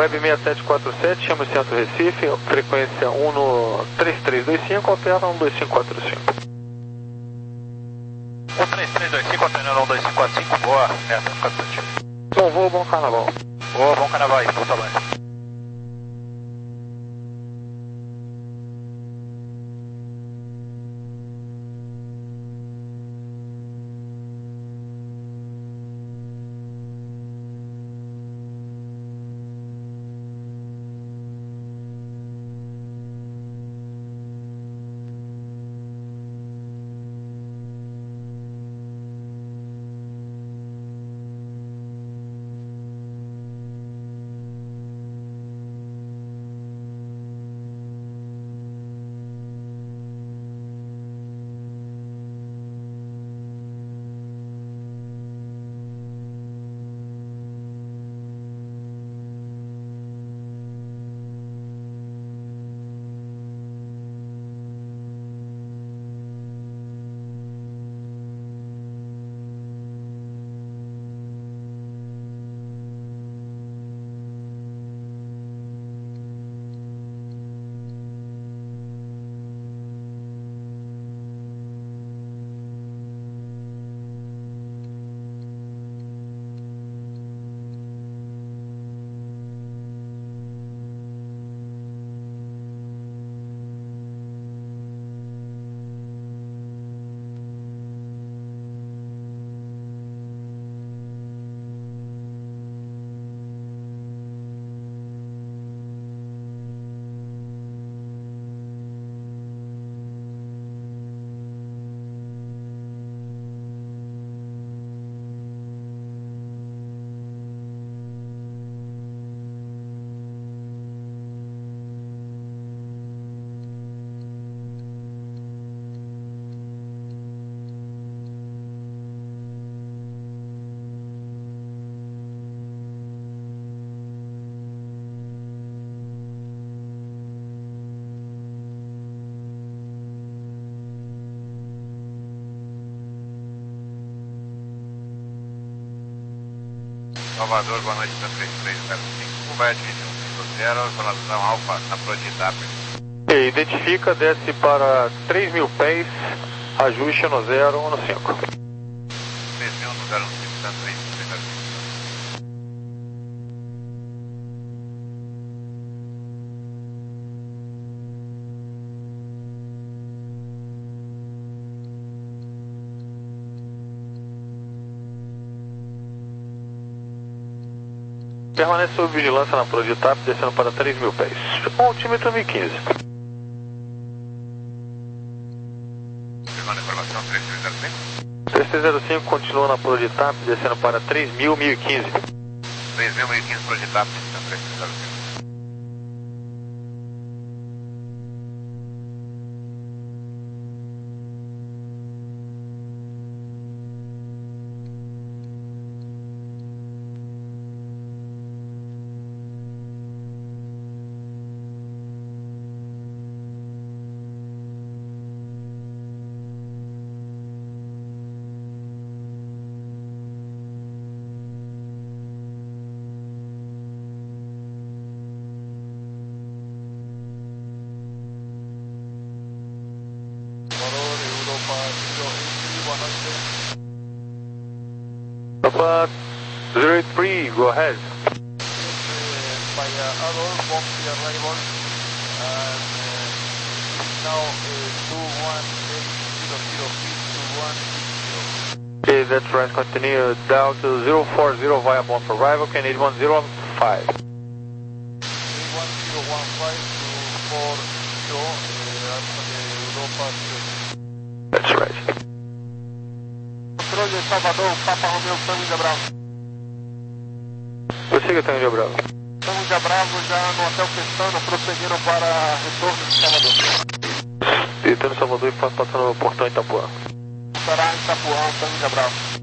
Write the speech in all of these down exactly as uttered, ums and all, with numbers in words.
Web seis sete quatro sete, chama o Centro Recife, frequência um no três três dois cinco, opera um dois cinco quatro cinco. um três três dois cinco, operando um dois cinco quatro cinco, boa, é, quatro sete. Bom voo, bom carnaval. Boa, bom carnaval aí, bom trabalho. Salvador, boa noite, três três zero cinco, vai admitir um cinco zero, localização Alfa, na Proditap. E identifica, desce para três mil pés, ajuste no zero um no cinco. três mil no zero um cinco, três três zero cinco. Permanece sob vigilância na Proditap, descendo para três mil pés. Altímetro mil e quinze. Confirmando a informação, três três zero cinco. três três zero cinco continua na Proditap, descendo para três mil, mil e quinze. três mil, mil e quinze, Proditap, três três zero cinco. Papa zero eight three, go ahead. By uh, Adolf, box the arrival, and uh, it's now uh, two one eight zero zero feet, two one six zero. Okay, that's right, continue down to zero four zero via bomb for arrival, can eight one zero five. eight one zero one five to four zero, uh, Alfa de Europa zero. That's right. Controle de Salvador, Papa Romeo, Tango de Bravo. Prossiga, Tango de Bravo. Tango de Bravo já no Hotel Pestana, prosseguiram para retorno de Salvador. Deitando Salvador e passando no portão Itapuã. Estará em Itapuã, Tango de Bravo.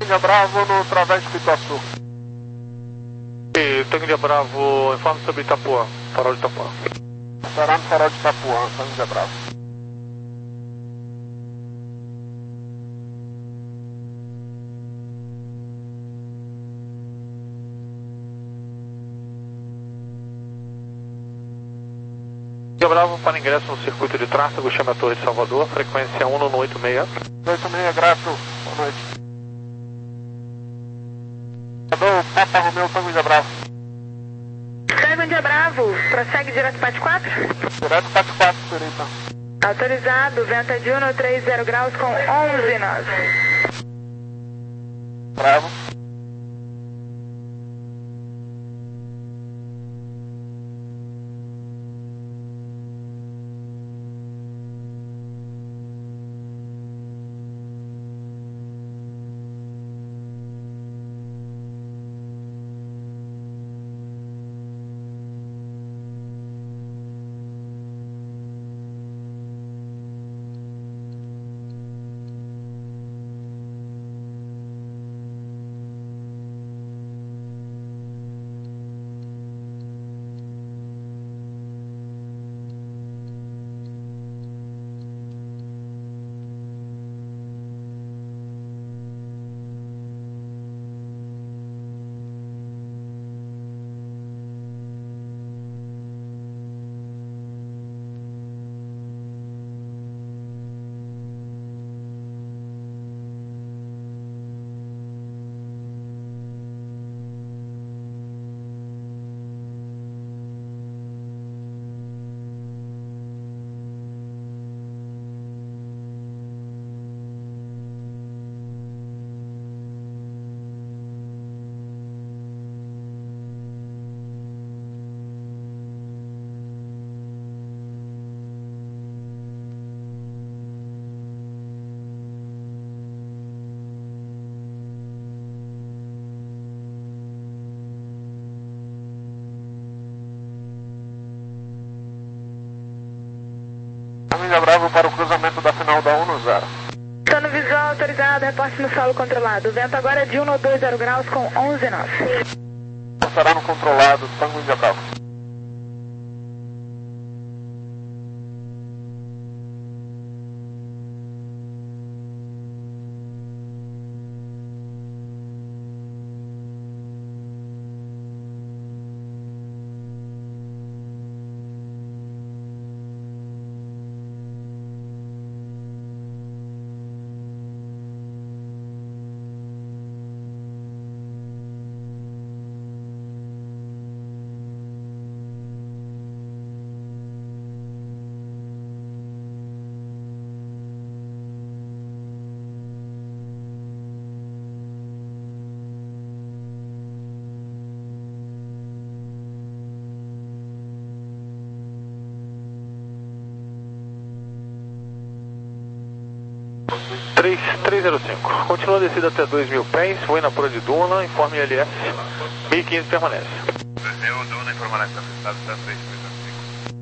Tangue Bravo no Través de Pituaçu. E Tangue Bravo, informe sobre Itapuã, farol de Itapuã. Será no farol de Itapuã, Tangue Bravo. Bravo para ingresso no circuito de tráfego, chame a Torre de Salvador, frequência um no oito seis. oito seis, grato, boa noite. Salvador, Papa Romeu, Tangue Bravo. Tangue Bravo, prossegue direto Pat quatro? Direto Pat quatro, seria então. Autorizado, venta de um no trinta graus com onze nós. Bravo. Tangue Bravo para o cruzamento da final da um no zero. Plano visual autorizado, reporte no solo controlado. O vento agora é de um no dois zero graus com onze nós. Será no controlado, Tangue Bravo. três três zero cinco. Continua a descida até dois mil pés, foi na Pura de Duna, informe L S, mil e quinze permanece. dois mil, Duna, informa nessa cidade, três três zero cinco.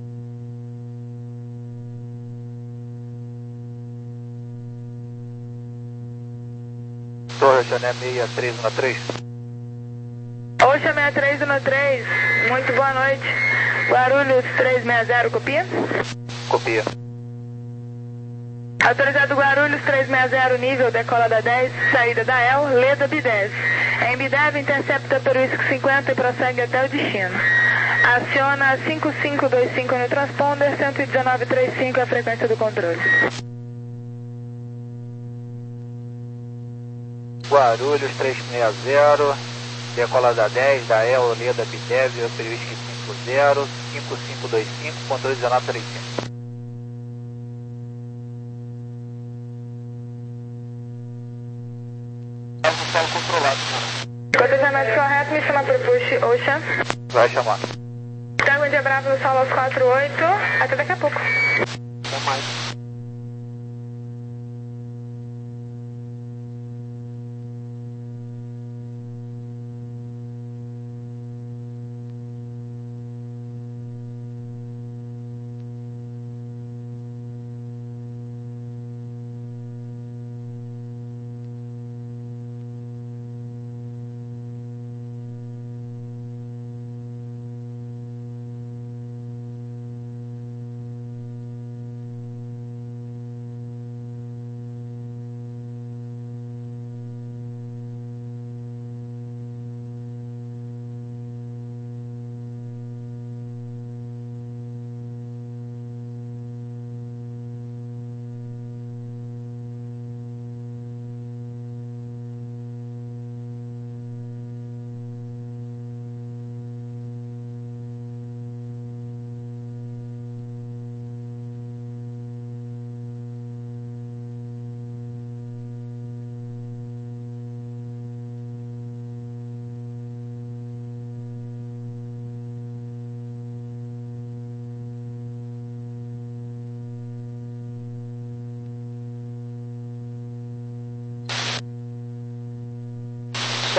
Torre Oceané seis três um três. Ocean seis três um três, muito boa noite. Guarulhos três seis zero, copia? Copia. Autorizado Guarulhos três seis zero, nível, decola da dez, saída da E L, Leda Bidev. Em Bidev, intercepta Turisco cinquenta e prossegue até o destino. Aciona cinco cinco dois cinco no transponder, cento e dezenove vírgula trinta e cinco é a frequência do controle. Guarulhos três seis zero, decola da dez, da E L, Leda Bidev, Turisco cinquenta, cinco cinco dois cinco, controle dezenove trinta e cinco. Solo controlado. Cotejamento correto, me chama para o push, Ocean. Vai chamar. Tangue Bravo no solo aos quatro oito, até daqui a pouco. Até mais.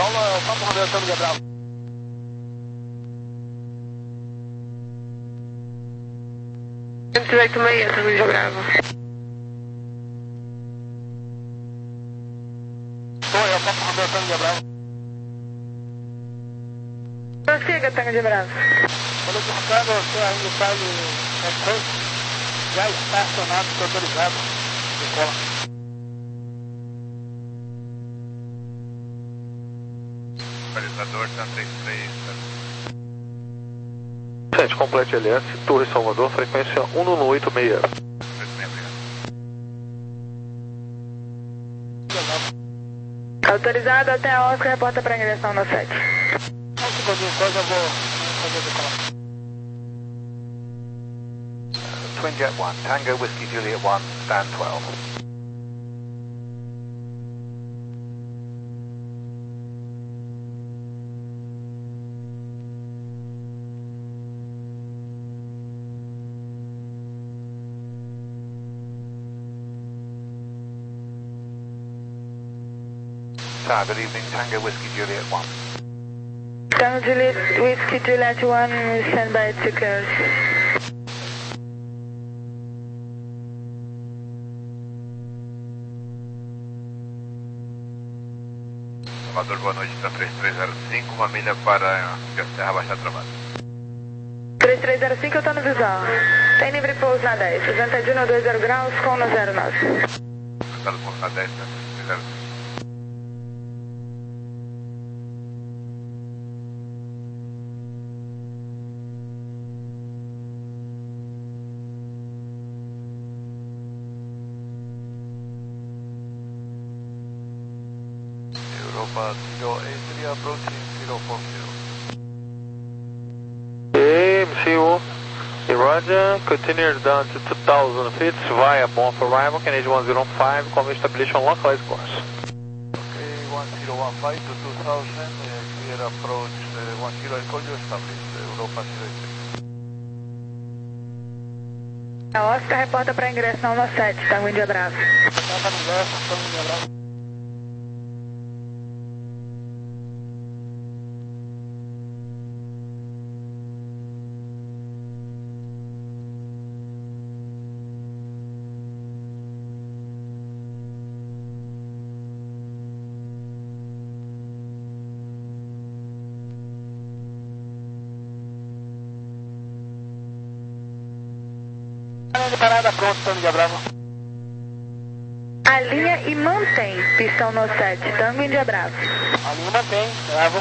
Solo é o Campo Romeo Tango de Bravo. cento e oito meia, Tango de Bravo. Oi, é o Campo Romeo Tango de Bravo. Prossiga, Tango de Bravo. Falou de Ricardo, o senhor ainda está em já está acionado, está autorizado. Decola. Localizador tá trinta e três. Gente, complete L S, Torre Salvador, frequência um um oito seis. Autorizado até a Oscar, reporta para ingressão no sete. Um segundinho, só já vou fazer a decolação. Twin Jet one, Tango Whiskey Juliet one, stand twelve. Sir, good evening, Tango Whiskey Juliet one. Tango Juliet, Whiskey Juliet one, stand by two cars. Salvador, boa noite, tá três três zero cinco, uma milha para Serra Baixa Travada. três três zero cinco, eu tô no visual. Tem livre pouso na dez, sessenta e um, dois zero graus, com no zero nove. Estado com na dez, tá três três zero cinco. Europa zero eight three approaching zero four zero. Okay, M C U, Roger, continue down to two thousand feet via Bomb Arrival, Canadian one zero five, come establish on localized course. Okay, one zero one five to two thousand, uh, clear approach uh, one zero, I call you established, uh, Europa zero eight three. A Oscar reporta para ingressão no sete, Tango India Bravo. Tá no verso, Tango India Bravo. Parada pronto, Tango India Bravo. Alinha e mantém pistão no sete, Tango India Bravo. A linha mantém, Bravo.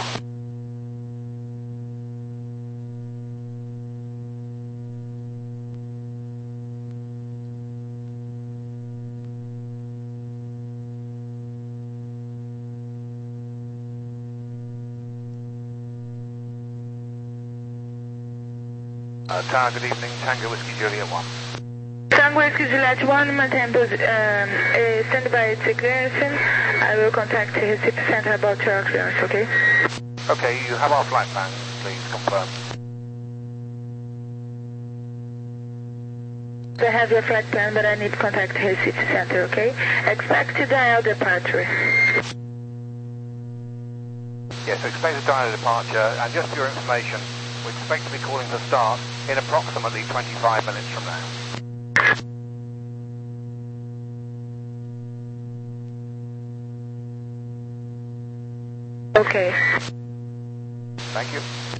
Uh, Tower, good evening, Tango Whiskey Juliet one. Tango Whiskey Juliet one, maintain pos- um, uh, stand by its clearance. I will contact the Recife Center about your clearance, okay? Okay, you have our flight plan, please confirm. I have your flight plan, but I need to contact the Recife Center, okay? Expect to dial departure. Yes, expect a dial departure, and just for your information, we expect to be calling to start in approximately twenty-five minutes from now. Okay. Thank you.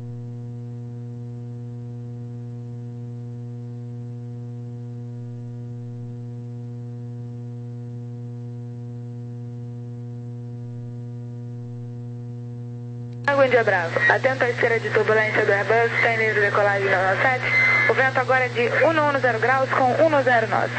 Tango India Bravo, atento à esteira de turbulência do Airbus, tem livre decolagem no sete. O vento agora é de um um zero graus com um zero nove.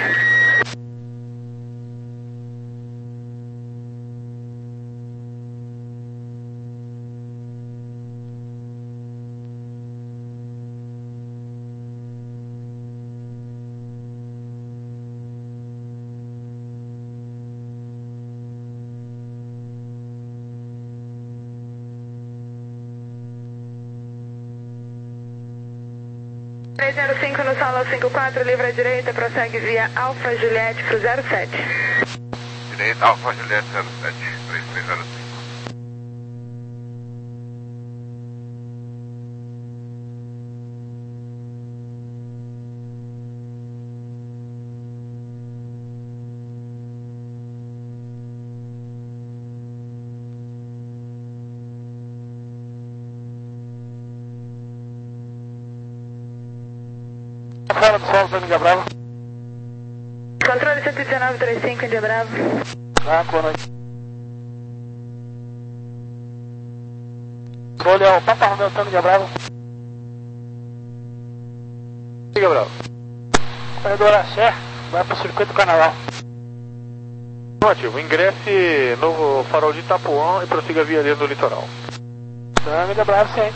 três zero cinco no solo cinco quatro, livre à direita, prossegue via Alfa Juliette pro zero sete. Direita, Alfa Juliette zero sete, três três zero cinco. Fora do solo, Índia Brava. Controle cento e dezenove, trinta e cinco, Índia Brava. Ah, boa noite. Controle é o Papa Romeu Tango, Índia Brava. Índia Brava. Corredor Axé, vai pro circuito do Carnaval. Ativo, ingresse no farol de Itapuã e prossiga via linha do litoral. Tá, Índia Brava, sim.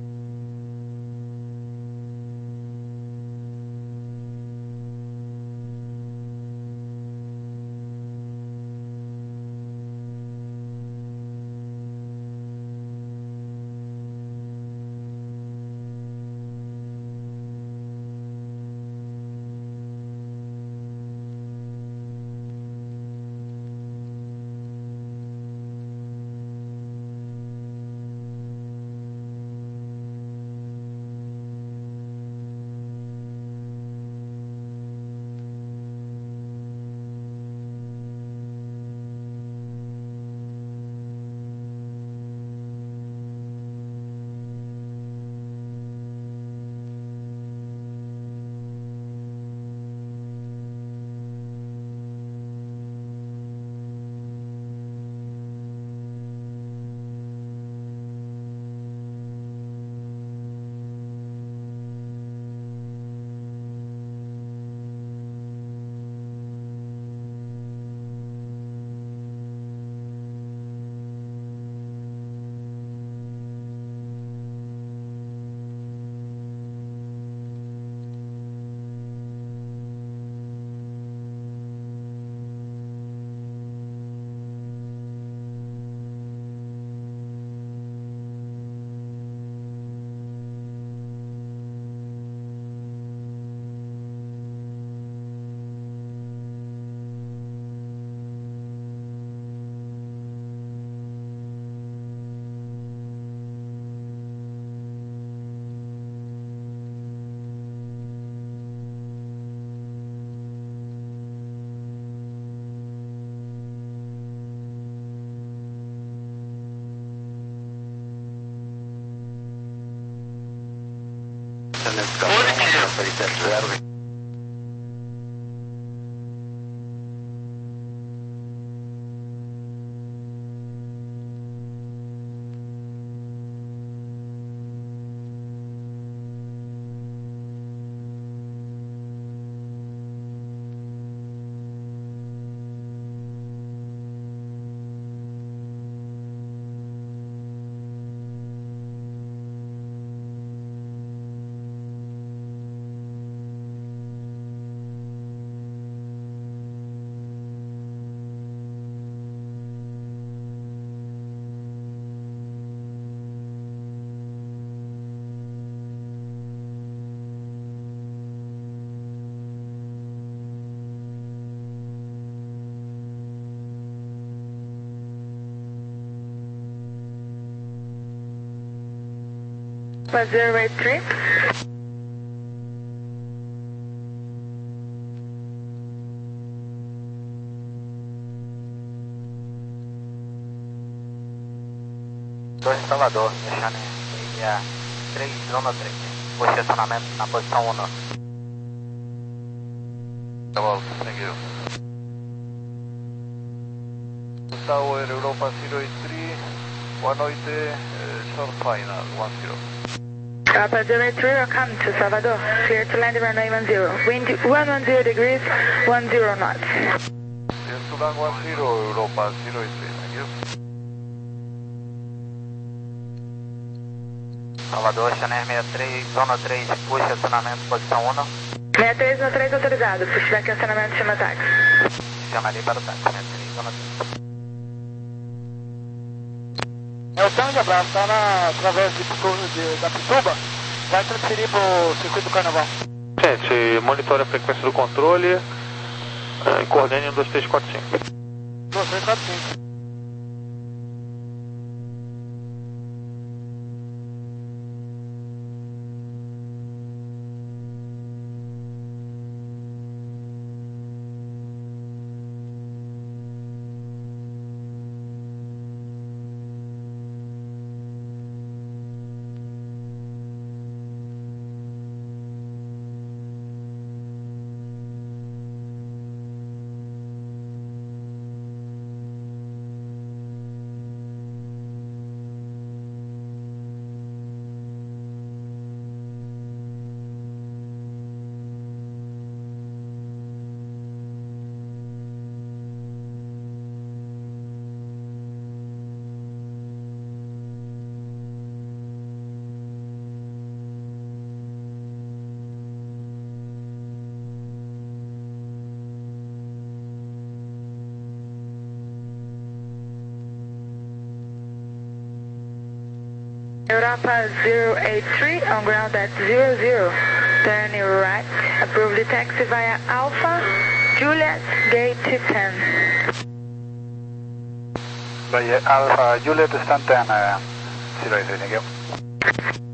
zero eight three. dois Salvador, deixando meia três, zona três. Posicionamento na posição um. Tá bom, thank you. Tower Europa zero eight three, boa noite, uh, short final, one zero. Papa zero eight three, welcome to Salvador. Clear to land runway one zero. Wind one one zero degrees, one zero knots. Clear to land one zero, Europa zero eight three, thank you. Salvador, Chanel sessenta e três, zona três, puxa acionamento, posição um. sessenta e três, zona três autorizado. Pushback acionamento, chama táxi. Chama ali para o táxi, sessenta e três, zona três. É o Tango de Abraço, está na através de, de, da Pituba, vai transferir para o circuito do Carnaval. Gente, monitore a frequência do controle, uh, coordene um dois três quatro cinco. dois três quatro cinco. Europa zero eight three on ground at zero zero. Turn right. Approve the taxi via Alpha Juliet Gate ten. Via Alpha Juliet stand ten. Uh, zero eight three, thank you.